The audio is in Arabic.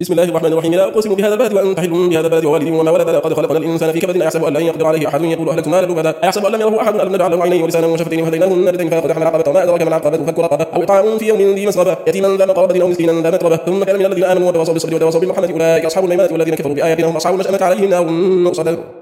بسم الله الرحمن الرحيم. لا أقسم بهذا البلد وأنت حل بهذا البلد ووالد وما ولد لقد خلقنا الإنسان في كبد أيحسب أن لن يقدر عليه أحد يقول أهلكت مالا لبدا أيحسب أن لم يره أحد ألم نجعل له عينين ولسانا وشفتين وهديناه النجدين فلقتحم العقبة وما أدراك ما العقبة فك رقبة أو إطعام في يوم ذي مسغبة يتيما ذا مقربة أو مسكينا ذا متربة ثم كان من الذين آمنوا وتواصوا بالصبر وتواصوا بالمرحمة أولئك أصحاب الأيمان والذين كفروا بآياتنا هم أصحاب المشأمة عليهم نار مؤصدة.